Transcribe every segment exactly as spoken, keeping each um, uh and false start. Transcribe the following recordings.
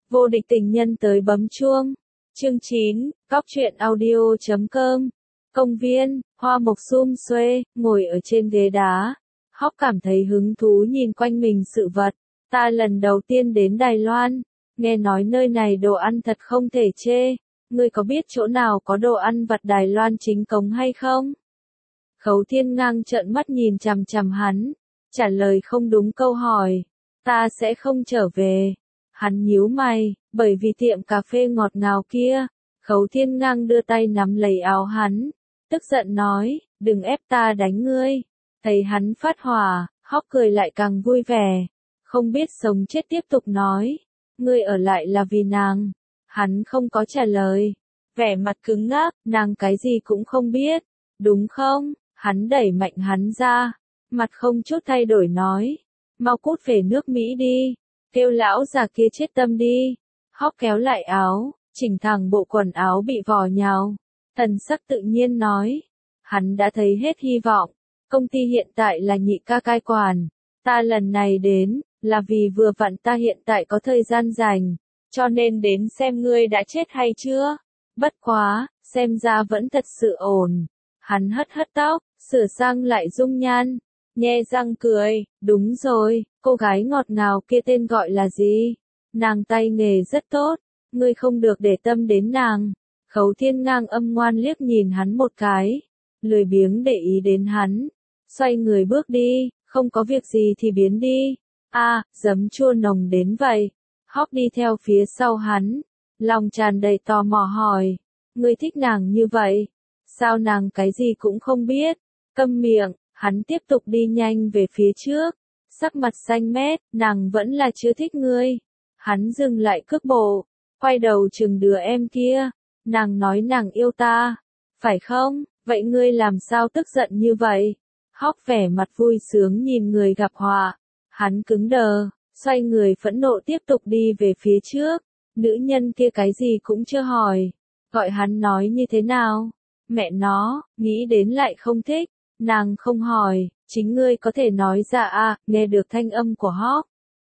Vô địch tình nhân tới bấm chuông. Chương chín, Cóc truyện audio chấm com. Công viên, hoa mộc sum xuê, ngồi ở trên ghế đá. Hóc cảm thấy hứng thú nhìn quanh mình sự vật. Ta lần đầu tiên đến Đài Loan. Nghe nói nơi này đồ ăn thật không thể chê. Ngươi có biết chỗ nào có đồ ăn vặt Đài Loan chính cống hay không? Khấu Thiên Ngang trợn mắt nhìn chằm chằm hắn. Trả lời không đúng câu hỏi. Ta sẽ không trở về. Hắn nhíu mày, bởi vì tiệm cà phê ngọt ngào kia. Khấu Thiên Ngang đưa tay nắm lấy áo hắn. Tức giận nói, đừng ép ta đánh ngươi. Thấy hắn phát hỏa, Hóc cười lại càng vui vẻ. Không biết sống chết tiếp tục nói. Ngươi ở lại là vì nàng. Hắn không có trả lời. Vẻ mặt cứng ngắc, nàng cái gì cũng không biết. Đúng không? Hắn đẩy mạnh hắn ra. Mặt không chút thay đổi nói. Mau cút về nước Mỹ đi. Kêu lão già kia chết tâm đi. Hóc kéo lại áo, chỉnh thẳng bộ quần áo bị vò nhào. Thần sắc tự nhiên nói. Hắn đã thấy hết hy vọng. Công ty hiện tại là nhị ca cai quản. Ta lần này đến, là vì vừa vặn ta hiện tại có thời gian rảnh. Cho nên đến xem ngươi đã chết hay chưa. Bất quá, xem ra vẫn thật sự ổn. Hắn hất hất tóc, sửa sang lại dung nhan. Nhe răng cười, đúng rồi, cô gái ngọt ngào kia tên gọi là gì? Nàng tay nghề rất tốt, ngươi không được để tâm đến nàng. Khấu Thiên Ngang âm ngoan liếc nhìn hắn một cái, lười biếng để ý đến hắn, xoay người bước đi, không có việc gì thì biến đi. A, à, giấm chua nồng đến vậy. Hóc đi theo phía sau hắn, lòng tràn đầy tò mò hỏi, ngươi thích nàng như vậy? Sao nàng cái gì cũng không biết? Câm miệng. Hắn tiếp tục đi nhanh về phía trước, sắc mặt xanh mét, nàng vẫn là chưa thích ngươi. Hắn dừng lại cước bộ, quay đầu chừng đứa em kia, nàng nói nàng yêu ta, phải không? Vậy ngươi làm sao tức giận như vậy? Hóc vẻ mặt vui sướng nhìn người gặp họa, hắn cứng đờ, xoay người phẫn nộ tiếp tục đi về phía trước, nữ nhân kia cái gì cũng chưa hỏi, gọi hắn nói như thế nào? Mẹ nó, nghĩ đến lại không thích. Nàng không hỏi, chính ngươi có thể nói ra à, nghe được thanh âm của Hóc.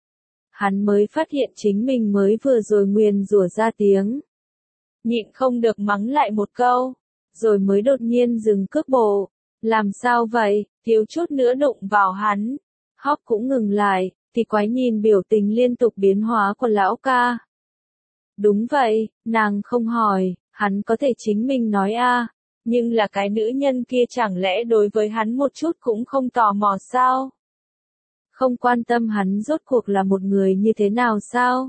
Hắn mới phát hiện chính mình mới vừa rồi nguyền rủa ra tiếng. Nhịn không được mắng lại một câu, rồi mới đột nhiên dừng cước bộ. Làm sao vậy, thiếu chút nữa đụng vào hắn. Hóc cũng ngừng lại, thì quái nhìn biểu tình liên tục biến hóa của lão ca. Đúng vậy, nàng không hỏi, hắn có thể chính mình nói a. À. Nhưng là cái nữ nhân kia chẳng lẽ đối với hắn một chút cũng không tò mò sao? Không quan tâm hắn rốt cuộc là một người như thế nào sao?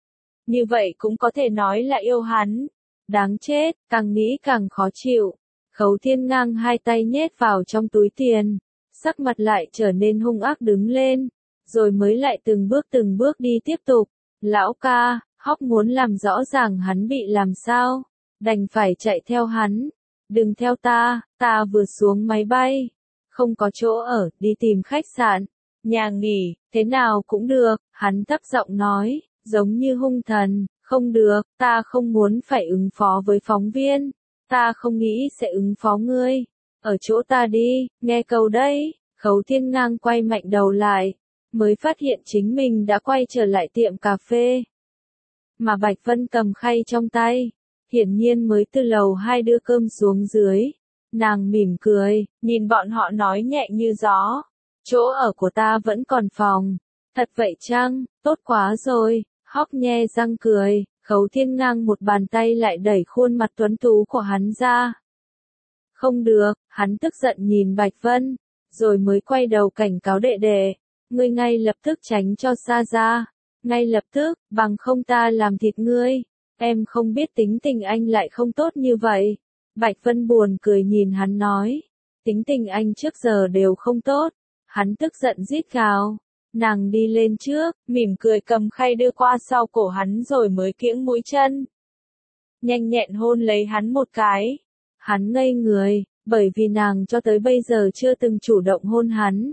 Như vậy cũng có thể nói là yêu hắn. Đáng chết, càng nghĩ càng khó chịu. Khấu Thiên Ngang hai tay nhét vào trong túi tiền. Sắc mặt lại trở nên hung ác đứng lên. Rồi mới lại từng bước từng bước đi tiếp tục. Lão ca, Hóc muốn làm rõ ràng hắn bị làm sao. Đành phải chạy theo hắn. Đừng theo ta, ta vừa xuống máy bay. Không có chỗ ở, đi tìm khách sạn. Nhà nghỉ, thế nào cũng được, hắn thấp giọng nói, giống như hung thần. Không được, ta không muốn phải ứng phó với phóng viên. Ta không nghĩ sẽ ứng phó ngươi. Ở chỗ ta đi, nghe câu đấy. Khấu Thiên Ngang quay mạnh đầu lại. Mới phát hiện chính mình đã quay trở lại tiệm cà phê. Mà Bạch Vân cầm khay trong tay. Hiển nhiên mới từ lầu hai đưa cơm xuống dưới. Nàng mỉm cười, nhìn bọn họ nói nhẹ như gió. Chỗ ở của ta vẫn còn phòng. Thật vậy chăng, tốt quá rồi. Hóc nhe răng cười, Khấu Thiên Ngang một bàn tay lại đẩy khuôn mặt tuấn tú của hắn ra. Không được, hắn tức giận nhìn Bạch Vân. Rồi mới quay đầu cảnh cáo đệ đệ. Ngươi ngay lập tức tránh cho xa ra. Ngay lập tức, bằng không ta làm thịt ngươi. Em không biết tính tình anh lại không tốt như vậy. Bạch Vân buồn cười nhìn hắn nói. Tính tình anh trước giờ đều không tốt. Hắn tức giận rít gào. Nàng đi lên trước, mỉm cười cầm khay đưa qua sau cổ hắn rồi mới kiễng mũi chân. Nhanh nhẹn hôn lấy hắn một cái. Hắn ngây người, bởi vì nàng cho tới bây giờ chưa từng chủ động hôn hắn.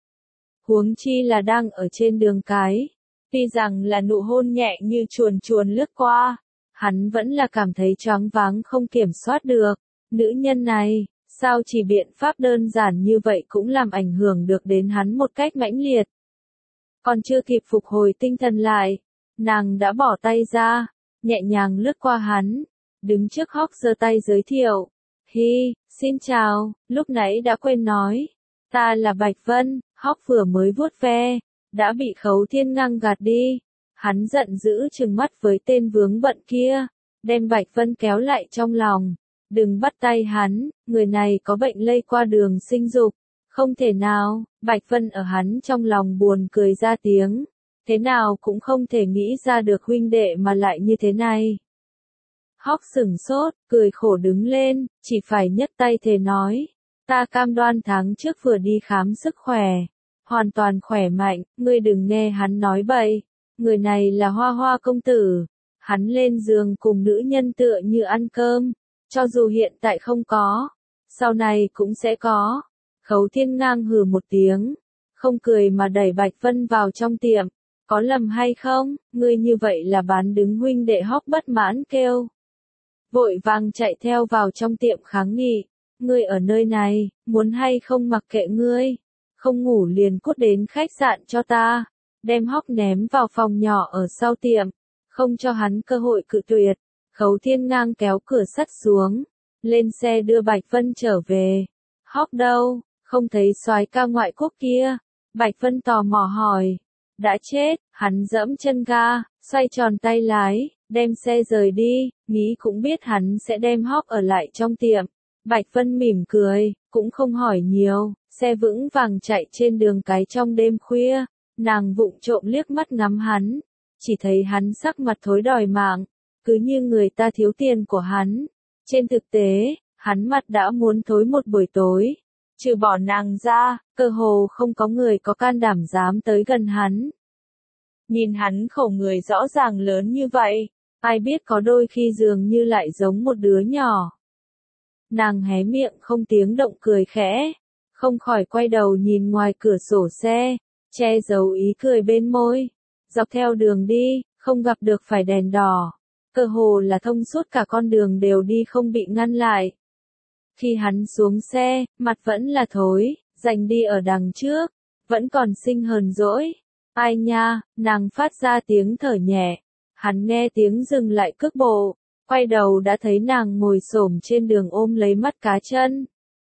Huống chi là đang ở trên đường cái. Tuy rằng là nụ hôn nhẹ như chuồn chuồn lướt qua. Hắn vẫn là cảm thấy choáng váng không kiểm soát được. Nữ nhân này, sao chỉ biện pháp đơn giản như vậy cũng làm ảnh hưởng được đến hắn một cách mãnh liệt. Còn chưa kịp phục hồi tinh thần lại, Nàng đã bỏ tay ra, nhẹ nhàng lướt qua hắn, đứng trước Hawk giơ tay giới thiệu. Hi, xin chào, lúc nãy đã quên nói. Ta là Bạch Vân. Hawk vừa mới vuốt ve, đã bị Khấu Thiên Ngang gạt đi. Hắn giận dữ trừng mắt với tên vướng bận kia, đem Bạch Vân kéo lại trong lòng. Đừng bắt tay hắn, người này có bệnh lây qua đường sinh dục. Không thể nào, Bạch Vân ở hắn trong lòng buồn cười ra tiếng. Thế nào cũng không thể nghĩ ra được huynh đệ mà lại như thế này. Hawk sửng sốt, cười khổ đứng lên, chỉ phải nhấc tay thề nói. Ta cam đoan tháng trước vừa đi khám sức khỏe. Hoàn toàn khỏe mạnh, ngươi đừng nghe hắn nói bậy. Người này là Hoa Hoa công tử. Hắn lên giường cùng nữ nhân tựa như ăn cơm. Cho dù hiện tại không có, sau này cũng sẽ có. Khấu Thiên Ngang hừ một tiếng, không cười mà đẩy Bạch Vân vào trong tiệm. Có lầm hay không, ngươi như vậy là bán đứng huynh đệ. Hawk bất mãn kêu. Vội vàng chạy theo vào trong tiệm kháng nghị. Ngươi ở nơi này, muốn hay không mặc kệ ngươi. Không ngủ liền cút đến khách sạn cho ta. Đem Hawk ném vào phòng nhỏ ở sau tiệm. Không cho hắn cơ hội cự tuyệt. Khấu Thiên Ngang kéo cửa sắt xuống. Lên xe đưa Bạch Vân trở về. Hawk đâu, không thấy soái ca ngoại quốc kia. Bạch Vân tò mò hỏi. Đã chết, hắn giẫm chân ga, xoay tròn tay lái, đem xe rời đi, nghĩ cũng biết hắn sẽ đem Hawk ở lại trong tiệm. Bạch Vân mỉm cười, cũng không hỏi nhiều, xe vững vàng chạy trên đường cái trong đêm khuya, nàng vụng trộm liếc mắt ngắm hắn, chỉ thấy hắn sắc mặt thối đòi mạng, cứ như người ta thiếu tiền của hắn. Trên thực tế, hắn mặt đã muốn thối một buổi tối. Trừ bỏ nàng ra, cơ hồ không có người có can đảm dám tới gần hắn. Nhìn hắn khổ người rõ ràng lớn như vậy, ai biết có đôi khi dường như lại giống một đứa nhỏ. Nàng hé miệng không tiếng động cười khẽ, không khỏi quay đầu nhìn ngoài cửa sổ xe, che giấu ý cười bên môi. Dọc theo đường đi, không gặp được phải đèn đỏ, cơ hồ là thông suốt cả con đường đều đi không bị ngăn lại. Khi hắn xuống xe, mặt vẫn là thối, dành đi ở đằng trước, vẫn còn sinh hờn dỗi. Ai nha, nàng phát ra tiếng thở nhẹ. Hắn nghe tiếng dừng lại cước bộ, quay đầu đã thấy nàng ngồi xổm trên đường ôm lấy mắt cá chân.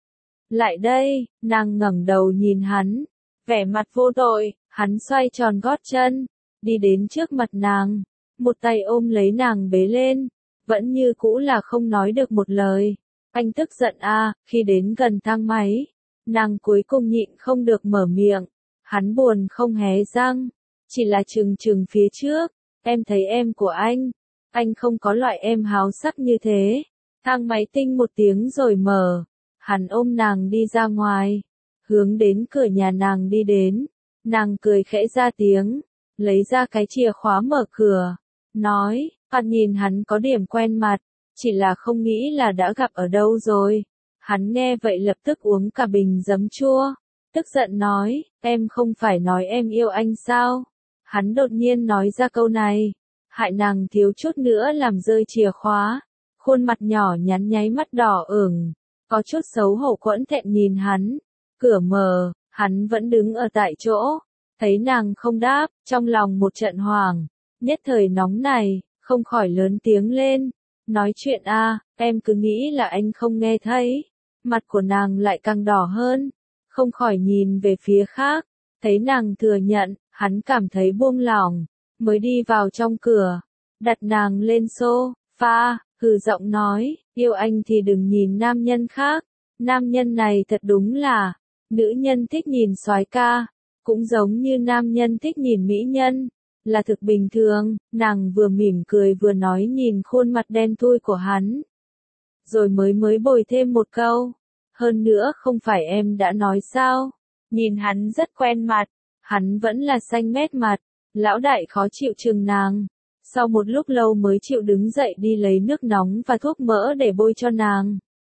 Lại đây, nàng ngẩng đầu nhìn hắn, vẻ mặt vô tội, hắn xoay tròn gót chân, đi đến trước mặt nàng, một tay ôm lấy nàng bế lên, vẫn như cũ là không nói được một lời. Anh tức giận à, khi đến gần thang máy, nàng cuối cùng nhịn không được mở miệng, hắn buồn không hé răng, chỉ là trừng trừng phía trước, em thấy em của anh, anh không có loại em háo sắc như thế. Thang máy tinh một tiếng rồi mở, hắn ôm nàng đi ra ngoài, hướng đến cửa nhà nàng đi đến, nàng cười khẽ ra tiếng, lấy ra cái chìa khóa mở cửa, nói, Phạt nhìn hắn có điểm quen mặt, chỉ là không nghĩ là đã gặp ở đâu rồi. Hắn nghe vậy lập tức uống cả bình giấm chua, tức giận nói, em không phải nói em yêu anh sao? Hắn đột nhiên nói ra câu này, hại nàng thiếu chút nữa làm rơi chìa khóa, khuôn mặt nhỏ nhắn nháy mắt đỏ ửng, có chút xấu hổ quẫn thẹn nhìn hắn. Cửa mở, hắn vẫn đứng ở tại chỗ, thấy nàng không đáp, trong lòng một trận hoảng, nhất thời nóng này, không khỏi lớn tiếng lên, nói chuyện a, à, em cứ nghĩ là anh không nghe thấy. Mặt của nàng lại càng đỏ hơn, không khỏi nhìn về phía khác, thấy nàng thừa nhận, hắn cảm thấy buông lỏng, mới đi vào trong cửa, đặt nàng lên sofa, hừ giọng nói, yêu anh thì đừng nhìn nam nhân khác, nam nhân này thật đúng là, nữ nhân thích nhìn soái ca, cũng giống như nam nhân thích nhìn mỹ nhân, là thực bình thường. Nàng vừa mỉm cười vừa nói nhìn khuôn mặt đen thui của hắn, rồi mới mới bồi thêm một câu, hơn nữa không phải em đã nói sao, nhìn hắn rất quen mặt, hắn vẫn là xanh mét mặt. Lão đại khó chịu chừng nàng, sau một lúc lâu mới chịu đứng dậy đi lấy nước nóng và thuốc mỡ để bôi cho nàng.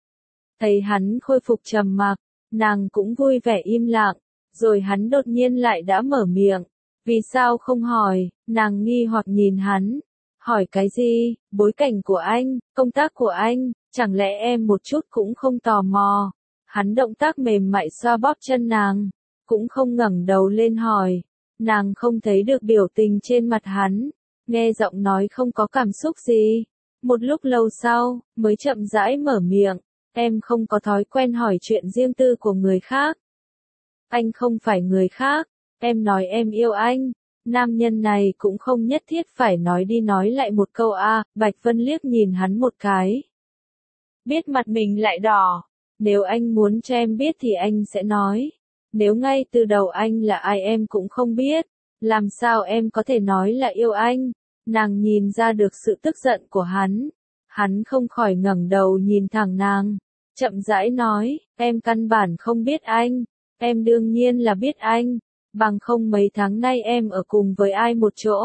Thấy hắn khôi phục trầm mặc, nàng cũng vui vẻ im lặng, rồi hắn đột nhiên lại đã mở miệng, vì sao không hỏi, nàng nghi hoặc nhìn hắn, hỏi cái gì, bối cảnh của anh, công tác của anh, chẳng lẽ em một chút cũng không tò mò. Hắn động tác mềm mại xoa bóp chân nàng, cũng không ngẩng đầu lên hỏi, nàng không thấy được biểu tình trên mặt hắn, nghe giọng nói không có cảm xúc gì. Một lúc lâu sau, mới chậm rãi mở miệng, em không có thói quen hỏi chuyện riêng tư của người khác. Anh không phải người khác, em nói em yêu anh. Nam nhân này cũng không nhất thiết phải nói đi nói lại một câu a. Bạch Vân liếc nhìn hắn một cái. Biết mặt mình lại đỏ. Nếu anh muốn cho em biết thì anh sẽ nói. Nếu ngay từ đầu anh là ai em cũng không biết, làm sao em có thể nói là yêu anh? Nàng nhìn ra được sự tức giận của hắn. Hắn không khỏi ngẩng đầu nhìn thẳng nàng. Chậm rãi nói, em căn bản không biết anh. Em đương nhiên là biết anh. Bằng không mấy tháng nay em ở cùng với ai một chỗ.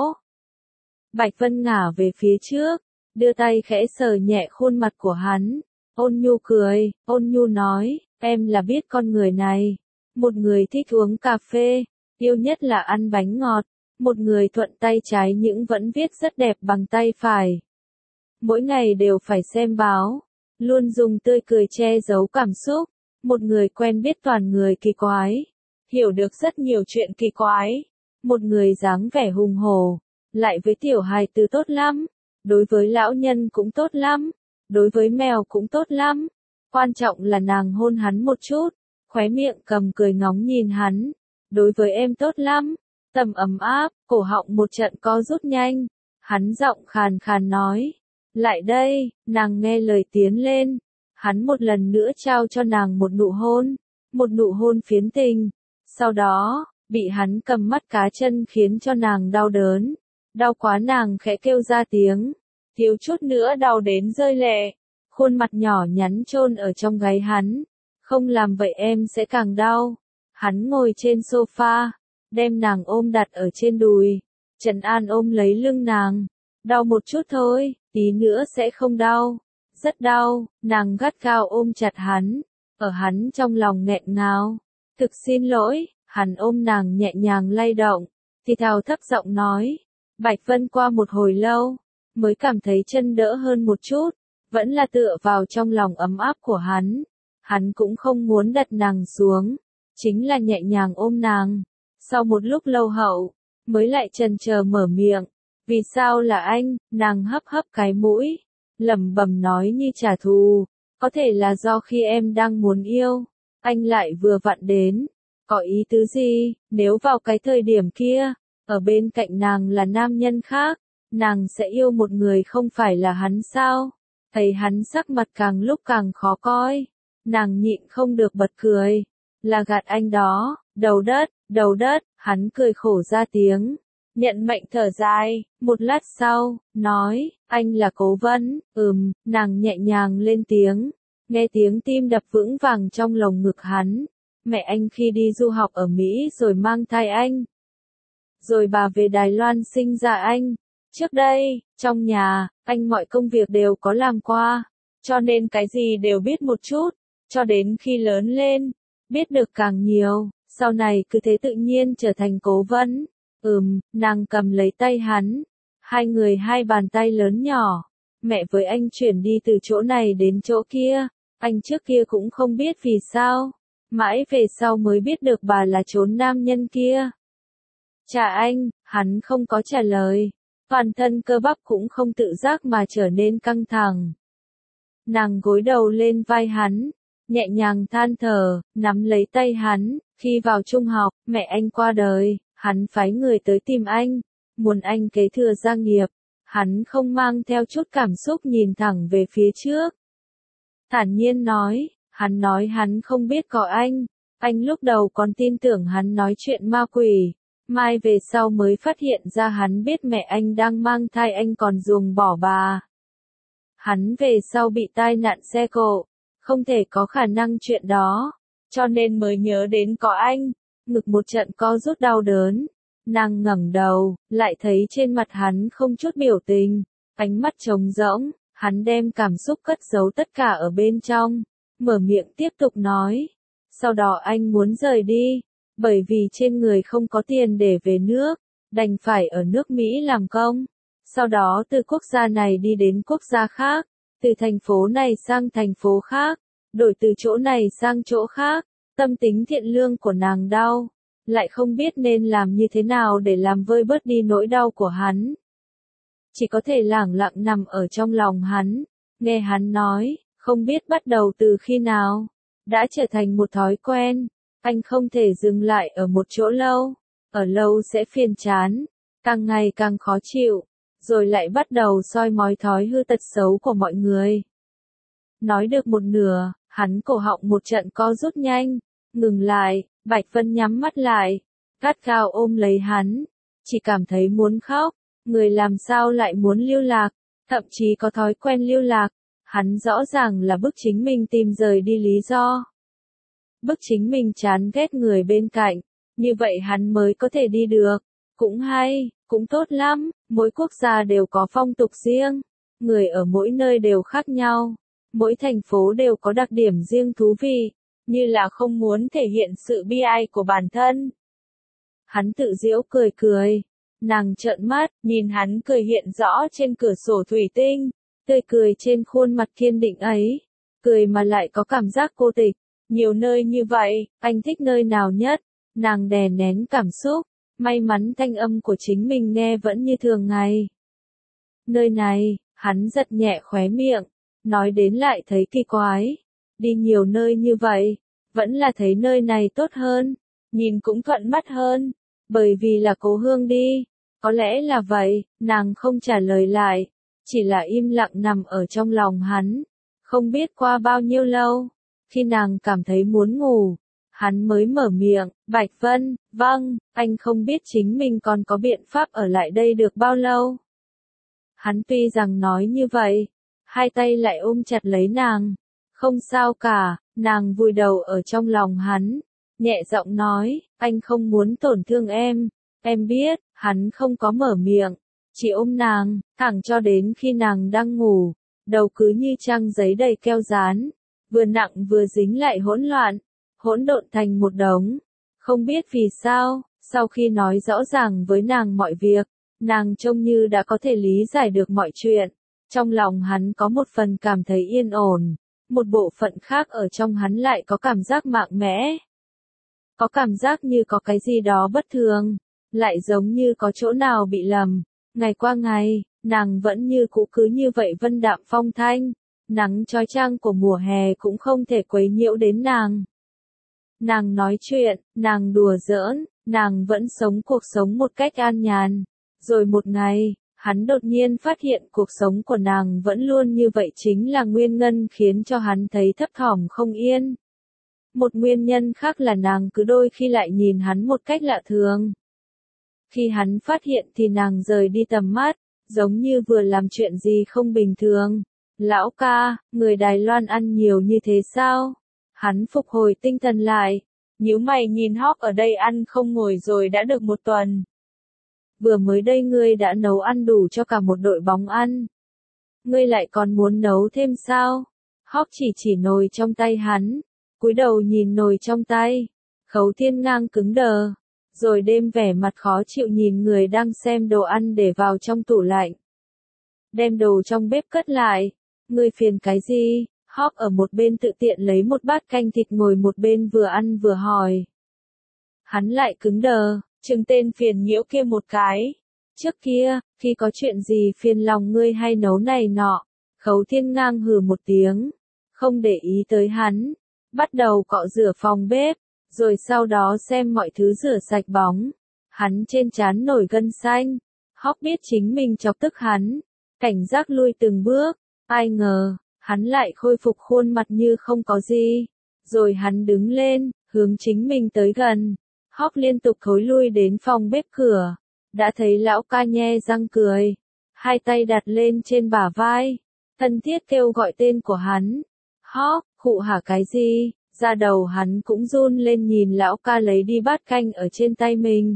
Bạch Vân ngả về phía trước, đưa tay khẽ sờ nhẹ khuôn mặt của hắn. Ôn nhu cười, ôn nhu nói, em là biết con người này. Một người thích uống cà phê, yêu nhất là ăn bánh ngọt. Một người thuận tay trái những vẫn viết rất đẹp bằng tay phải. Mỗi ngày đều phải xem báo, luôn dùng tươi cười che giấu cảm xúc. Một người quen biết toàn người kỳ quái, hiểu được rất nhiều chuyện kỳ quái. Một người dáng vẻ hùng hổ, lại với tiểu hài tử tốt lắm. Đối với lão nhân cũng tốt lắm. Đối với mèo cũng tốt lắm. Quan trọng là nàng hôn hắn một chút, khóe miệng cầm cười ngóng nhìn hắn. Đối với em tốt lắm. Tầm ấm áp, cổ họng một trận co rút nhanh. Hắn giọng khàn khàn nói. Lại đây, nàng nghe lời tiến lên. Hắn một lần nữa trao cho nàng một nụ hôn. Một nụ hôn phiến tình. Sau đó, bị hắn cầm mắt cá chân khiến cho nàng đau đớn. Đau quá nàng khẽ kêu ra tiếng. Thiếu chút nữa đau đến rơi lệ. Khuôn mặt nhỏ nhắn chôn ở trong gáy hắn. Không làm vậy em sẽ càng đau. Hắn ngồi trên sofa, đem nàng ôm đặt ở trên đùi. Trần An ôm lấy lưng nàng. Đau một chút thôi, tí nữa sẽ không đau. Rất đau, nàng gắt gao ôm chặt hắn. Ở hắn trong lòng nghẹn ngào. Thực xin lỗi, hắn ôm nàng nhẹ nhàng lay động. Thì thào thấp giọng nói. Bạch Vân qua một hồi lâu, mới cảm thấy chân đỡ hơn một chút. Vẫn là tựa vào trong lòng ấm áp của hắn. Hắn cũng không muốn đặt nàng xuống. Chính là nhẹ nhàng ôm nàng. Sau một lúc lâu hậu, mới lại chần chờ mở miệng. Vì sao là anh? Nàng hấp hấp cái mũi, lẩm bẩm nói như trả thù. Có thể là do khi em đang muốn yêu, anh lại vừa vặn đến. Có ý tứ gì? Nếu vào cái thời điểm kia, ở bên cạnh nàng là nam nhân khác, nàng sẽ yêu một người không phải là hắn sao? Thấy hắn sắc mặt càng lúc càng khó coi, nàng nhịn không được bật cười. Là gạt anh đó, đầu đất, đầu đất, hắn cười khổ ra tiếng. Nhận mệnh thở dài, một lát sau, nói, anh là Cố Vân. Ừm, nàng nhẹ nhàng lên tiếng. Nghe tiếng tim đập vững vàng trong lồng ngực hắn. Mẹ anh khi đi du học ở Mỹ rồi mang thai anh. Rồi bà về Đài Loan sinh ra anh. Trước đây, trong nhà, anh mọi công việc đều có làm qua. Cho nên cái gì đều biết một chút. Cho đến khi lớn lên, biết được càng nhiều. Sau này cứ thế tự nhiên trở thành Cố Vân. Ừm, nàng cầm lấy tay hắn. Hai người hai bàn tay lớn nhỏ. Mẹ với anh chuyển đi từ chỗ này đến chỗ kia. Anh trước kia cũng không biết vì sao. Mãi về sau mới biết được bà là trốn nam nhân kia. Chà anh, hắn không có trả lời. Toàn thân cơ bắp cũng không tự giác mà trở nên căng thẳng. Nàng gối đầu lên vai hắn. Nhẹ nhàng than thở, nắm lấy tay hắn. Khi vào trung học, mẹ anh qua đời. Hắn phái người tới tìm anh, muốn anh kế thừa gia nghiệp. Hắn không mang theo chút cảm xúc nhìn thẳng về phía trước. Thản nhiên nói, hắn nói hắn không biết có anh. Anh lúc đầu còn tin tưởng hắn nói chuyện ma quỷ. Mai về sau mới phát hiện ra hắn biết mẹ anh đang mang thai anh còn ruồng bỏ bà. Hắn về sau bị tai nạn xe cộ, không thể có khả năng chuyện đó. Cho nên mới nhớ đến có anh. Ngực một trận co rút đau đớn. Nàng ngẩng đầu, lại thấy trên mặt hắn không chút biểu tình. Ánh mắt trống rỗng, hắn đem cảm xúc cất giấu tất cả ở bên trong. Mở miệng tiếp tục nói. Sau đó anh muốn rời đi. Bởi vì trên người không có tiền để về nước. Đành phải ở nước Mỹ làm công. Sau đó từ quốc gia này đi đến quốc gia khác. Từ thành phố này sang thành phố khác. Đổi từ chỗ này sang chỗ khác. Tâm tính thiện lương của nàng đau, lại không biết nên làm như thế nào để làm vơi bớt đi nỗi đau của hắn. chỉ có thể lẳng lặng nằm ở trong lòng hắn, nghe hắn nói, không biết bắt đầu từ khi nào, đã trở thành một thói quen, anh không thể dừng lại ở một chỗ lâu, ở lâu sẽ phiền chán, càng ngày càng khó chịu, rồi lại bắt đầu soi mói thói hư tật xấu của mọi người. Nói được một nửa, hắn cổ họng một trận co rút nhanh, ngừng lại, Bạch Vân nhắm mắt lại, gắt gao ôm lấy hắn, chỉ cảm thấy muốn khóc, người làm sao lại muốn lưu lạc, thậm chí có thói quen lưu lạc, hắn rõ ràng là bức chính mình tìm rời đi lý do. Bức chính mình chán ghét người bên cạnh, như vậy hắn mới có thể đi được, cũng hay, cũng tốt lắm, mỗi quốc gia đều có phong tục riêng, người ở mỗi nơi đều khác nhau, mỗi thành phố đều có đặc điểm riêng thú vị, như là không muốn thể hiện sự bi ai của bản thân. Hắn tự giễu cười cười, nàng trợn mắt, nhìn hắn cười hiện rõ trên cửa sổ thủy tinh, tươi cười trên khuôn mặt kiên định ấy, cười mà lại có cảm giác cô tịch, nhiều nơi như vậy, anh thích nơi nào nhất, nàng đè nén cảm xúc, may mắn thanh âm của chính mình nghe vẫn như thường ngày. Nơi này, hắn giật nhẹ khóe miệng, nói đến lại thấy kỳ quái, đi nhiều nơi như vậy, vẫn là thấy nơi này tốt hơn, nhìn cũng thuận mắt hơn, bởi vì là cố hương đi, có lẽ là vậy, nàng không trả lời lại, chỉ là im lặng nằm ở trong lòng hắn, không biết qua bao nhiêu lâu, khi nàng cảm thấy muốn ngủ, hắn mới mở miệng, Bạch Vân, vâng, anh không biết chính mình còn có biện pháp ở lại đây được bao lâu. Hắn tuy rằng nói như vậy, hai tay lại ôm chặt lấy nàng, không sao cả, nàng vùi đầu ở trong lòng hắn, nhẹ giọng nói, anh không muốn tổn thương em, em biết, hắn không có mở miệng, chỉ ôm nàng, thẳng cho đến khi nàng đang ngủ, đầu cứ như trang giấy đầy keo dán, vừa nặng vừa dính lại hỗn loạn, hỗn độn thành một đống, không biết vì sao, sau khi nói rõ ràng với nàng mọi việc, nàng trông như đã có thể lý giải được mọi chuyện, trong lòng hắn có một phần cảm thấy yên ổn, một bộ phận khác ở trong hắn lại có cảm giác mạnh mẽ. Có cảm giác như có cái gì đó bất thường, lại giống như có chỗ nào bị lầm. Ngày qua ngày, nàng vẫn như cũ cứ như vậy vân đạm phong thanh, nắng chói chang của mùa hè cũng không thể quấy nhiễu đến nàng. Nàng nói chuyện, nàng đùa giỡn, nàng vẫn sống cuộc sống một cách an nhàn. Rồi một ngày, hắn đột nhiên phát hiện cuộc sống của nàng vẫn luôn như vậy chính là nguyên nhân khiến cho hắn thấy thấp thỏm không yên. Một nguyên nhân khác là nàng cứ đôi khi lại nhìn hắn một cách lạ thường. Khi hắn phát hiện thì nàng rời đi tầm mắt, giống như vừa làm chuyện gì không bình thường. Lão ca, người Đài Loan ăn nhiều như thế sao? Hắn phục hồi tinh thần lại, nhíu mày nhìn Hóc ở đây ăn không ngồi rồi đã được một tuần. Vừa mới đây ngươi đã nấu ăn đủ cho cả một đội bóng ăn. Ngươi lại còn muốn nấu thêm sao? Hóc chỉ chỉ nồi trong tay hắn, cúi đầu nhìn nồi trong tay. Khấu Thiên Ngang cứng đờ, rồi đêm vẻ mặt khó chịu nhìn người đang xem đồ ăn để vào trong tủ lạnh. Đem đồ trong bếp cất lại. Ngươi phiền cái gì? Hóc ở một bên tự tiện lấy một bát canh thịt ngồi một bên vừa ăn vừa hỏi. Hắn lại cứng đờ, chừng tên phiền nhiễu kia một cái. Trước kia, khi có chuyện gì phiền lòng ngươi hay nấu này nọ, Khấu Thiên Ngang hừ một tiếng, không để ý tới hắn, bắt đầu cọ rửa phòng bếp, rồi sau đó xem mọi thứ rửa sạch bóng. Hắn trên trán nổi gân xanh, Hóc biết chính mình chọc tức hắn, cảnh giác lui từng bước, ai ngờ, hắn lại khôi phục khuôn mặt như không có gì. Rồi hắn đứng lên, hướng chính mình tới gần. Hóc liên tục thối lui đến phòng bếp cửa. Đã thấy lão ca nhe răng cười. Hai tay đặt lên trên bả vai. Thân thiết kêu gọi tên của hắn. Hóc, khụ hả cái gì? Da đầu hắn cũng run lên nhìn lão ca lấy đi bát canh ở trên tay mình.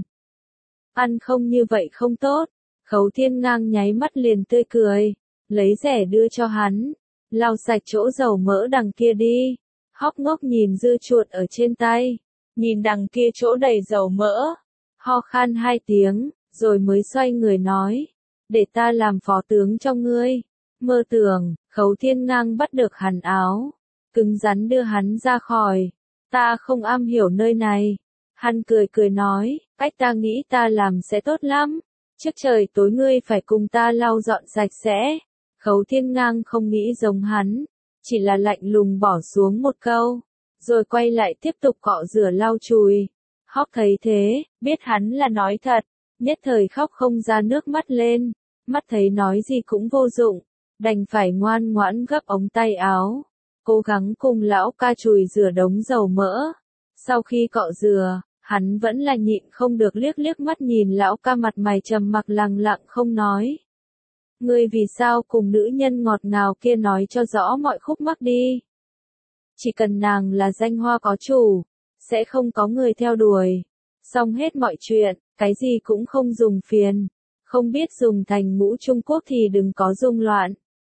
Ăn không như vậy không tốt. Khấu Thiên Ngang nháy mắt liền tươi cười. Lấy rẻ đưa cho hắn. Lau sạch chỗ dầu mỡ đằng kia đi. Hóc ngốc nhìn dưa chuột ở trên tay. Nhìn đằng kia chỗ đầy dầu mỡ. Ho khan hai tiếng, rồi mới xoay người nói. Để ta làm phó tướng cho ngươi. Mơ tưởng, Khấu Thiên Ngang bắt được hắn áo. Cứng rắn đưa hắn ra khỏi. Ta không am hiểu nơi này. Hắn cười cười nói, cách ta nghĩ ta làm sẽ tốt lắm. Trước trời tối ngươi phải cùng ta lau dọn sạch sẽ. Khấu Thiên Ngang không nghĩ giống hắn, chỉ là lạnh lùng bỏ xuống một câu, rồi quay lại tiếp tục cọ rửa lau chùi. Hóc thấy thế, biết hắn là nói thật, nhất thời khóc không ra nước mắt lên, mắt thấy nói gì cũng vô dụng, đành phải ngoan ngoãn gấp ống tay áo, cố gắng cùng lão ca chùi rửa đống dầu mỡ. Sau khi cọ rửa, hắn vẫn là nhịn không được liếc liếc mắt nhìn lão ca mặt mày trầm mặc lặng lặng không nói. Ngươi vì sao cùng nữ nhân ngọt ngào kia nói cho rõ mọi khúc mắc đi. Chỉ cần nàng là danh hoa có chủ, sẽ không có người theo đuổi. Xong hết mọi chuyện, cái gì cũng không dùng phiền. Không biết dùng thành ngũ Trung Quốc thì đừng có dung loạn.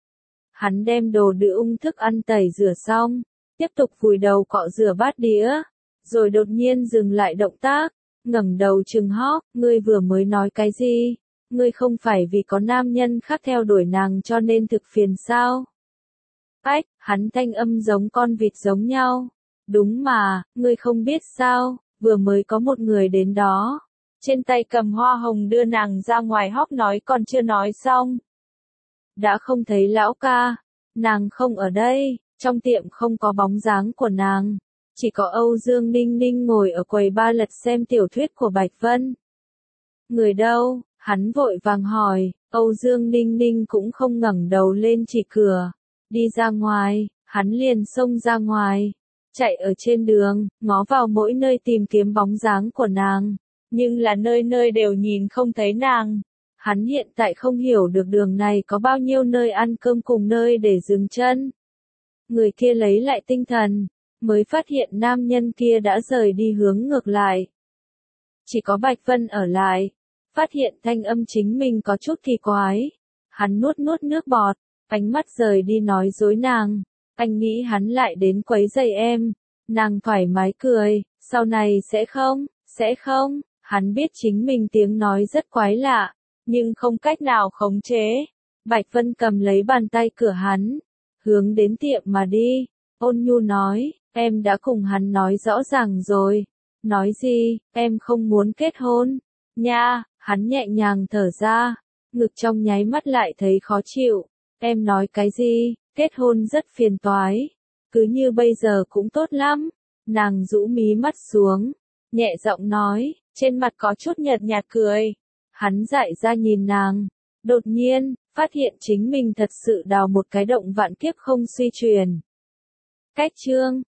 Hắn đem đồ đựng ung thức ăn tẩy rửa xong, tiếp tục vùi đầu cọ rửa bát đĩa, rồi đột nhiên dừng lại động tác, ngẩng đầu trừng Hóc, ngươi vừa mới nói cái gì? Ngươi không phải vì có nam nhân khác theo đuổi nàng cho nên thực phiền sao? Ách, hắn thanh âm giống con vịt giống nhau. Đúng mà, ngươi không biết sao, vừa mới có một người đến đó. Trên tay cầm hoa hồng đưa nàng ra ngoài. Hóc nói còn chưa nói xong. Đã không thấy lão ca, nàng không ở đây, trong tiệm không có bóng dáng của nàng. Chỉ có Âu Dương Ninh Ninh ngồi ở quầy ba lật xem tiểu thuyết của Bạch Vân. Người đâu? Hắn vội vàng hỏi, Âu Dương Ninh Ninh cũng không ngẩng đầu lên chỉ cửa. Đi ra ngoài, hắn liền xông ra ngoài. Chạy ở trên đường, ngó vào mỗi nơi tìm kiếm bóng dáng của nàng. Nhưng là nơi nơi đều nhìn không thấy nàng. Hắn hiện tại không hiểu được đường này có bao nhiêu nơi ăn cơm cùng nơi để dừng chân. Người kia lấy lại tinh thần, mới phát hiện nam nhân kia đã rời đi hướng ngược lại. Chỉ có Bạch Vân ở lại. Phát hiện thanh âm chính mình có chút kỳ quái. Hắn nuốt nuốt nước bọt, ánh mắt rời đi nói dối nàng. Anh nghĩ hắn lại đến quấy rầy em. Nàng thoải mái cười, sau này sẽ không, sẽ không. Hắn biết chính mình tiếng nói rất quái lạ, nhưng không cách nào khống chế. Bạch Vân cầm lấy bàn tay cửa hắn, hướng đến tiệm mà đi. Ôn nhu nói, em đã cùng hắn nói rõ ràng rồi. Nói gì, em không muốn kết hôn. Nha, hắn nhẹ nhàng thở ra, ngực trong nháy mắt lại thấy khó chịu. Em nói cái gì, kết hôn rất phiền toái. Cứ như bây giờ cũng tốt lắm. Nàng rũ mí mắt xuống, nhẹ giọng nói, trên mặt có chút nhợt nhạt cười. Hắn dại ra nhìn nàng, đột nhiên, phát hiện chính mình thật sự đào một cái động vạn kiếp không suy truyền. Cách chương